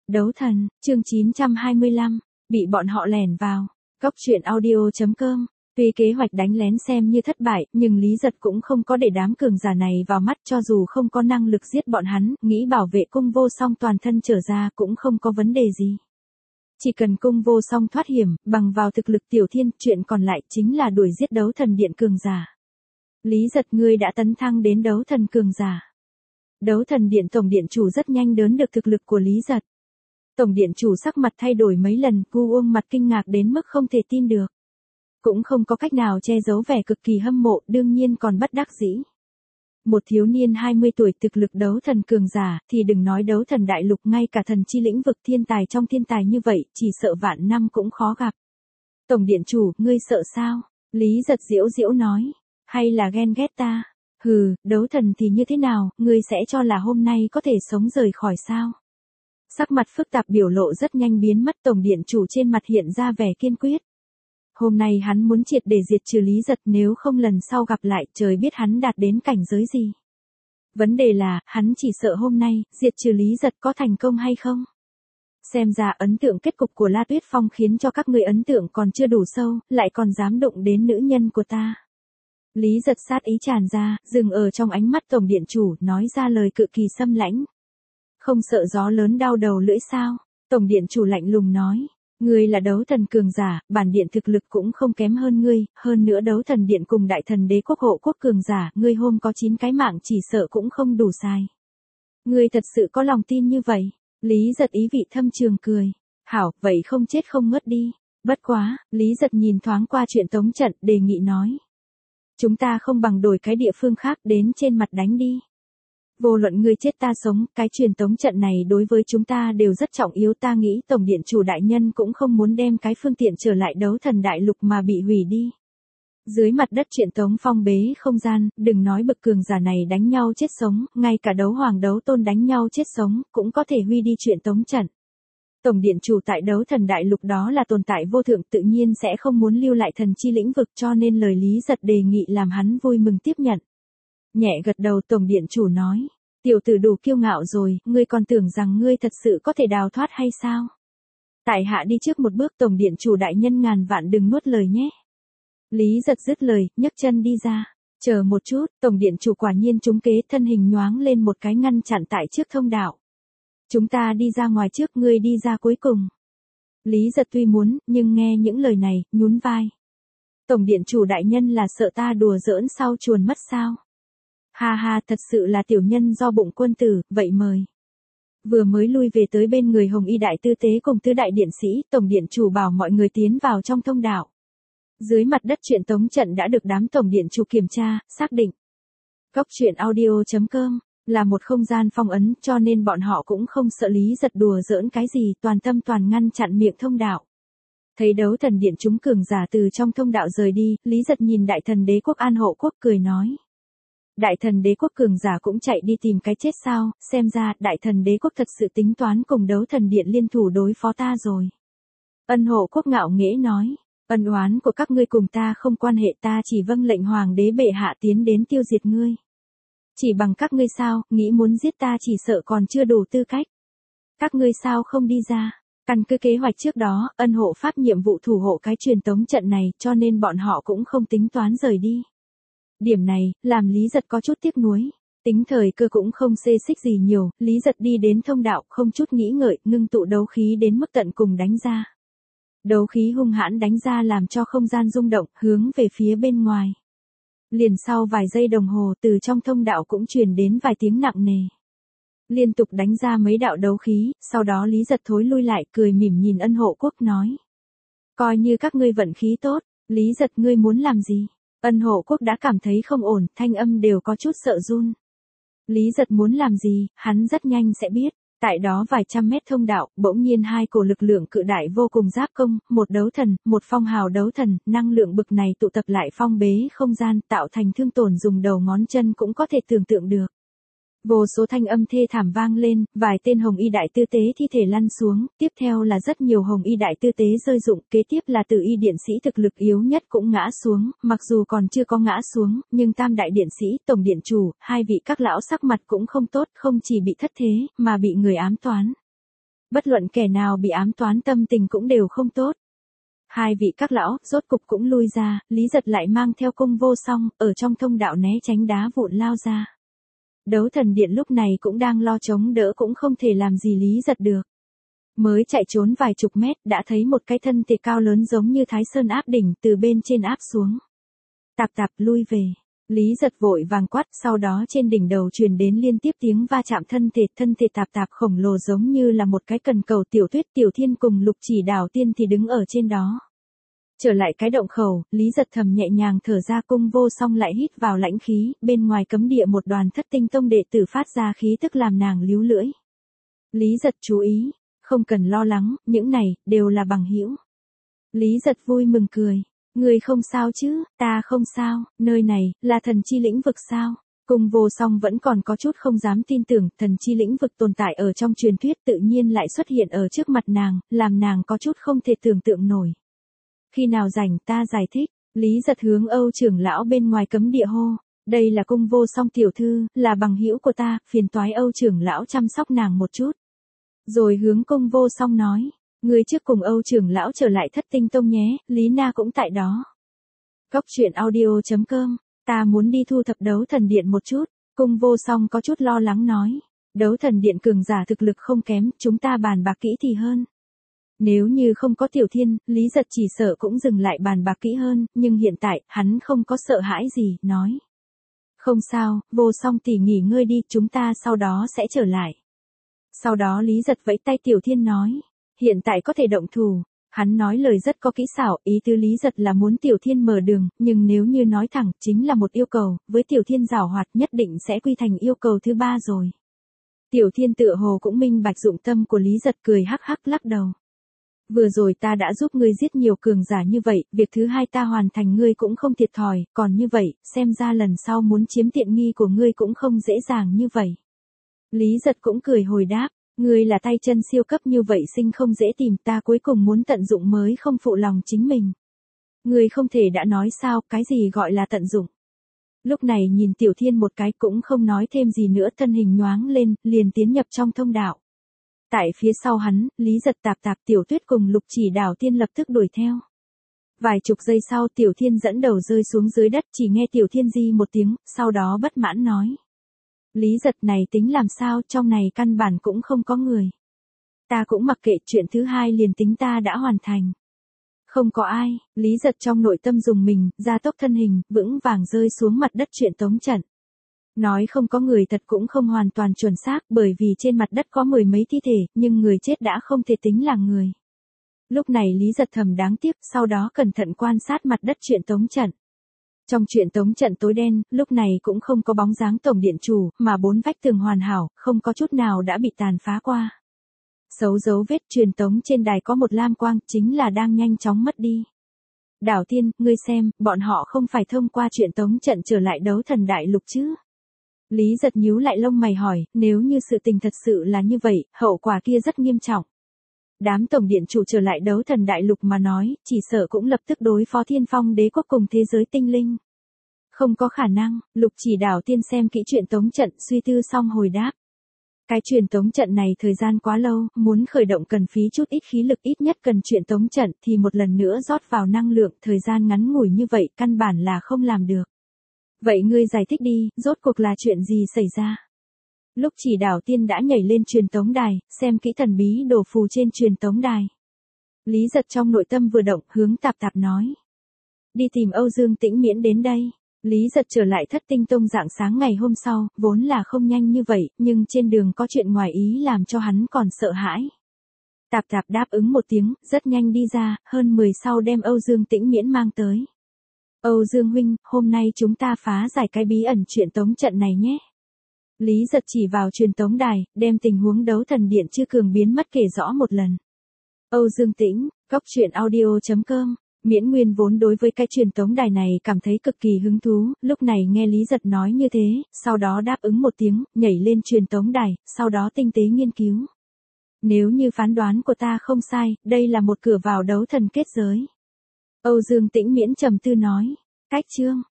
Đấu thần, chương 925, bị bọn họ lẻn vào. Cốc truyện audio.com. Tuy kế hoạch đánh lén xem như thất bại, nhưng Lý Giật cũng không có để đám cường giả này vào mắt, cho dù không có năng lực giết bọn hắn, nghĩ bảo vệ cung vô song toàn thân trở ra cũng không có vấn đề gì. Chỉ cần cung vô song thoát hiểm, bằng vào thực lực tiểu thiên, chuyện còn lại chính là đuổi giết đấu thần điện cường giả. Lý Giật, ngươi đã tấn thăng đến đấu thần cường giả. Đấu thần điện tổng điện chủ rất nhanh đớn được thực lực của Lý Giật. Tổng điện chủ sắc mặt thay đổi mấy lần, cu ôm mặt kinh ngạc đến mức không thể tin được. Cũng không có cách nào che giấu vẻ cực kỳ hâm mộ, đương nhiên còn bất đắc dĩ. Một thiếu niên 20 tuổi thực lực đấu thần cường giả, thì đừng nói đấu thần đại lục, ngay cả thần chi lĩnh vực thiên tài trong thiên tài như vậy, chỉ sợ vạn năm cũng khó gặp. Tổng điện chủ, ngươi sợ sao? Lý Giật giễu giễu nói. Hay là ghen ghét ta? Hừ, đấu thần thì như thế nào, ngươi sẽ cho là hôm nay có thể sống rời khỏi sao? Sắc mặt phức tạp biểu lộ rất nhanh biến mất, tổng điện chủ trên mặt hiện ra vẻ kiên quyết. Hôm nay hắn muốn triệt để diệt trừ Lý Giật, nếu không lần sau gặp lại, trời biết hắn đạt đến cảnh giới gì. Vấn đề là, hắn chỉ sợ hôm nay, diệt trừ Lý Giật có thành công hay không? Xem ra ấn tượng kết cục của La Tuyết Phong khiến cho các ngươi ấn tượng còn chưa đủ sâu, lại còn dám đụng đến nữ nhân của ta. Lý Giật sát ý tràn ra, dừng ở trong ánh mắt tổng điện chủ, nói ra lời cực kỳ xâm lãnh. Không sợ gió lớn đau đầu lưỡi sao? Tổng điện chủ lạnh lùng nói. Ngươi là đấu thần cường giả, bản điện thực lực cũng không kém hơn ngươi, hơn nữa đấu thần điện cùng đại thần đế quốc hộ quốc cường giả, ngươi hôm có 9 cái mạng chỉ sợ cũng không đủ xài. Ngươi thật sự có lòng tin như vậy? Lý Giật ý vị thâm trường cười. Hảo, vậy không chết không ngất đi. Bất quá, Lý Giật nhìn thoáng qua chuyện tống trận, đề nghị nói. Chúng ta không bằng đổi cái địa phương khác, đến trên mặt đánh đi. Vô luận ngươi chết ta sống, cái truyền tống trận này đối với chúng ta đều rất trọng yếu, ta nghĩ tổng điện chủ đại nhân cũng không muốn đem cái phương tiện trở lại đấu thần đại lục mà bị hủy đi. Dưới mặt đất truyền tống phong bế không gian, đừng nói bậc cường giả này đánh nhau chết sống, ngay cả đấu hoàng đấu tôn đánh nhau chết sống, cũng có thể huy đi truyền tống trận. Tổng điện chủ tại đấu thần đại lục đó là tồn tại vô thượng, tự nhiên sẽ không muốn lưu lại thần chi lĩnh vực, cho nên lời Lý Giật đề nghị làm hắn vui mừng tiếp nhận. Nhẹ gật đầu, tổng điện chủ nói. Tiểu tử đủ kiêu ngạo rồi, ngươi còn tưởng rằng ngươi thật sự có thể đào thoát hay sao? Tại hạ đi trước một bước, tổng điện chủ đại nhân ngàn vạn đừng nuốt lời nhé. Lý Giật dứt lời, nhấc chân đi ra. Chờ một chút, tổng điện chủ quả nhiên trúng kế, thân hình nhoáng lên một cái ngăn chặn tại trước thông đạo. Chúng ta đi ra ngoài trước, ngươi đi ra cuối cùng. Lý Giật tuy muốn, nhưng nghe những lời này, nhún vai. Tổng điện chủ đại nhân là sợ ta đùa giỡn sau chuồn mất sao? Ha ha, thật sự là tiểu nhân do bụng quân tử, vậy mời. Vừa mới lui về tới bên người Hồng Y đại tư tế cùng tứ đại điện sĩ, tổng điện chủ bảo mọi người tiến vào trong thông đạo. Dưới mặt đất truyền tống trận đã được đám tổng điện chủ kiểm tra, xác định. Cốc truyện audio.com là một không gian phong ấn, cho nên bọn họ cũng không sợ Lý Giật đùa giỡn cái gì, toàn tâm toàn ngăn chặn miệng thông đạo. Thấy đấu thần điện chúng cường giả từ trong thông đạo rời đi, Lý Giật nhìn đại thần đế quốc An Hộ quốc cười nói. Đại thần đế quốc cường giả cũng chạy đi tìm cái chết sao, xem ra đại thần đế quốc thật sự tính toán cùng đấu thần điện liên thủ đối phó ta rồi. Ân Hộ quốc ngạo nghễ nói, ân oán của các ngươi cùng ta không quan hệ, ta chỉ vâng lệnh hoàng đế bệ hạ tiến đến tiêu diệt ngươi. Chỉ bằng các ngươi sao, nghĩ muốn giết ta chỉ sợ còn chưa đủ tư cách. Các ngươi sao không đi ra? Căn cứ kế hoạch trước đó, Ân Hộ pháp nhiệm vụ thủ hộ cái truyền tống trận này, cho nên bọn họ cũng không tính toán rời đi. Điểm này, làm Lý Giật có chút tiếc nuối. Tính thời cơ cũng không xê xích gì nhiều, Lý Giật đi đến thông đạo, không chút nghĩ ngợi, ngưng tụ đấu khí đến mức tận cùng đánh ra. Đấu khí hung hãn đánh ra làm cho không gian rung động, hướng về phía bên ngoài. Liền sau vài giây đồng hồ, từ trong thông đạo cũng truyền đến vài tiếng nặng nề. Liên tục đánh ra mấy đạo đấu khí, sau đó Lý Giật thối lui lại, cười mỉm nhìn Ân Hộ quốc nói. Coi như các ngươi vận khí tốt, Lý Giật ngươi muốn làm gì? Ân Hộ quốc đã cảm thấy không ổn, thanh âm đều có chút sợ run. Lý Giật muốn làm gì, hắn rất nhanh sẽ biết. Tại đó vài trăm mét thông đạo, bỗng nhiên hai cổ lực lượng cự đại vô cùng giáp công, một đấu thần, một phong hào đấu thần, năng lượng bực này tụ tập lại phong bế không gian, tạo thành thương tổn dùng đầu ngón chân cũng có thể tưởng tượng được. Vô số thanh âm thê thảm vang lên, vài tên Hồng Y đại tư tế thi thể lăn xuống, tiếp theo là rất nhiều Hồng Y đại tư tế rơi rụng, kế tiếp là Tử Y điện sĩ thực lực yếu nhất cũng ngã xuống, mặc dù còn chưa có ngã xuống, nhưng tam đại điện sĩ, tổng điện chủ, hai vị các lão sắc mặt cũng không tốt, không chỉ bị thất thế, mà bị người ám toán. Bất luận kẻ nào bị ám toán tâm tình cũng đều không tốt. Hai vị các lão, rốt cục cũng lui ra, Lý Giật lại mang theo Cung Vô Song, ở trong thông đạo né tránh đá vụn lao ra. Đấu thần điện lúc này cũng đang lo chống đỡ cũng không thể làm gì Lý Giật được. Mới chạy trốn vài chục mét đã thấy một cái thân thể cao lớn giống như Thái Sơn áp đỉnh từ bên trên áp xuống. Tạp tạp lui về. Lý Giật vội vàng quát, sau đó trên đỉnh đầu truyền đến liên tiếp tiếng va chạm thân thể tạp tạp khổng lồ giống như là một cái cần cầu. Tiểu Tuyết, Tiểu Thiên cùng Lục Chỉ Đào Tiên thì đứng ở trên đó. Trở lại cái động khẩu, Lý Giật thầm nhẹ nhàng thở ra. Cung Vô Song lại hít vào lãnh khí, bên ngoài cấm địa một đoàn Thất Tinh Tông đệ tử phát ra khí tức làm nàng líu lưỡi. Lý Giật chú ý, không cần lo lắng, những này đều là bằng hữu. Lý Giật vui mừng cười. Người không sao chứ? Ta không sao, nơi này là thần chi lĩnh vực sao? Cung Vô Song vẫn còn có chút không dám tin tưởng, thần chi lĩnh vực tồn tại ở trong truyền thuyết tự nhiên lại xuất hiện ở trước mặt nàng, làm nàng có chút không thể tưởng tượng nổi. Khi nào rảnh ta giải thích. Lý Giật hướng Âu trưởng lão bên ngoài cấm địa hô. Đây là Cung Vô Song tiểu thư, là bằng hữu của ta, phiền toái Âu trưởng lão chăm sóc nàng một chút. Rồi hướng Cung Vô Song nói. Người trước cùng Âu trưởng lão trở lại Thất Tinh Tông nhé, Lý Na cũng tại đó. Cốc truyện audio.com, ta muốn đi thu thập đấu thần điện một chút. Cung Vô Song có chút lo lắng nói. Đấu thần điện cường giả thực lực không kém, chúng ta bàn bạc kỹ thì hơn. Nếu như không có Tiểu Thiên, Lý Giật chỉ sợ cũng dừng lại bàn bạc kỹ hơn, nhưng hiện tại, hắn không có sợ hãi gì, nói. Không sao, Vô Song tỷ nghỉ ngơi đi, chúng ta sau đó sẽ trở lại. Sau đó Lý Giật vẫy tay Tiểu Thiên nói. Hiện tại có thể động thủ. Hắn nói lời rất có kỹ xảo, ý tứ Lý Giật là muốn Tiểu Thiên mở đường, nhưng nếu như nói thẳng, chính là một yêu cầu, với Tiểu Thiên giảo hoạt nhất định sẽ quy thành yêu cầu thứ ba rồi. Tiểu Thiên tựa hồ cũng minh bạch dụng tâm của Lý Giật, cười hắc hắc lắc đầu. Vừa rồi ta đã giúp ngươi giết nhiều cường giả như vậy, việc thứ hai ta hoàn thành ngươi cũng không thiệt thòi, còn như vậy, xem ra lần sau muốn chiếm tiện nghi của ngươi cũng không dễ dàng như vậy. Lý Giật cũng cười hồi đáp. Ngươi là tay chân siêu cấp như vậy sinh không dễ tìm, ta cuối cùng muốn tận dụng mới không phụ lòng chính mình. Ngươi không thể đã nói sao, cái gì gọi là tận dụng. Lúc này nhìn Tiểu Thiên một cái cũng không nói thêm gì nữa, thân hình nhoáng lên, liền tiến nhập trong thông đạo. Tại phía sau hắn, Lý Giật tạp Tiểu Tuyết cùng Lục Chỉ Đào Tiên lập tức đuổi theo. Vài chục giây sau Tiểu Thiên dẫn đầu rơi xuống dưới đất, chỉ nghe Tiểu Thiên di một tiếng, sau đó bất mãn nói. Lý Giật này tính làm sao, trong này căn bản cũng không có người. Ta cũng mặc kệ, chuyện thứ hai liền tính ta đã hoàn thành. Không có ai, Lý Giật trong nội tâm dùng mình, gia tốc thân hình, vững vàng rơi xuống mặt đất chuyện tống trận. Nói không có người thật cũng không hoàn toàn chuẩn xác, bởi vì trên mặt đất có mười mấy thi thể, nhưng người chết đã không thể tính là người. Lúc này Lý Giật thầm đáng tiếc, sau đó cẩn thận quan sát mặt đất chuyện tống trận. Trong chuyện tống trận tối đen, lúc này cũng không có bóng dáng tổng điện chủ, mà bốn vách tường hoàn hảo, không có chút nào đã bị tàn phá qua. Xấu dấu vết truyền tống trên đài có một lam quang, chính là đang nhanh chóng mất đi. Đào Tiên, ngươi xem, bọn họ không phải thông qua chuyện tống trận trở lại đấu thần đại lục chứ? Lý Giật nhíu lại lông mày hỏi, nếu như sự tình thật sự là như vậy, hậu quả kia rất nghiêm trọng. Đám tổng điện chủ trở lại đấu thần đại lục mà nói, chỉ sợ cũng lập tức đối phó Thiên Phong đế quốc cùng thế giới tinh linh. Không có khả năng, Lục Chỉ Đào Tiên xem kỹ chuyện tống trận, suy tư xong hồi đáp. Cái truyền tống trận này thời gian quá lâu, muốn khởi động cần phí chút ít khí lực, ít nhất cần truyền tống trận thì một lần nữa rót vào năng lượng, thời gian ngắn ngủi như vậy căn bản là không làm được. Vậy ngươi giải thích đi, rốt cuộc là chuyện gì xảy ra? Lúc Chỉ Đào Tiên đã nhảy lên truyền tống đài, xem kỹ thần bí đồ phù trên truyền tống đài. Lý Giật trong nội tâm vừa động, hướng tạp nói. Đi tìm Âu Dương Tĩnh Miễn đến đây. Lý Giật trở lại Thất Tinh Tông rạng sáng ngày hôm sau, vốn là không nhanh như vậy, nhưng trên đường có chuyện ngoài ý làm cho hắn còn sợ hãi. Tạp đáp ứng một tiếng, rất nhanh đi ra, hơn 10 sau đem Âu Dương Tĩnh Miễn mang tới. Âu Dương huynh, hôm nay chúng ta phá giải cái bí ẩn chuyện tống trận này nhé. Lý Giật chỉ vào truyền tống đài, đem tình huống đấu thần điện Chư Cường biến mất kể rõ một lần. Âu Dương Tĩnh, Cốc truyện audio.com. Miễn Nguyên vốn đối với cái truyền tống đài này cảm thấy cực kỳ hứng thú, lúc này nghe Lý Giật nói như thế, sau đó đáp ứng một tiếng, nhảy lên truyền tống đài, sau đó tinh tế nghiên cứu. Nếu như phán đoán của ta không sai, đây là một cửa vào đấu thần kết giới. Âu Dương Tĩnh Miễn trầm tư nói. Cách chương,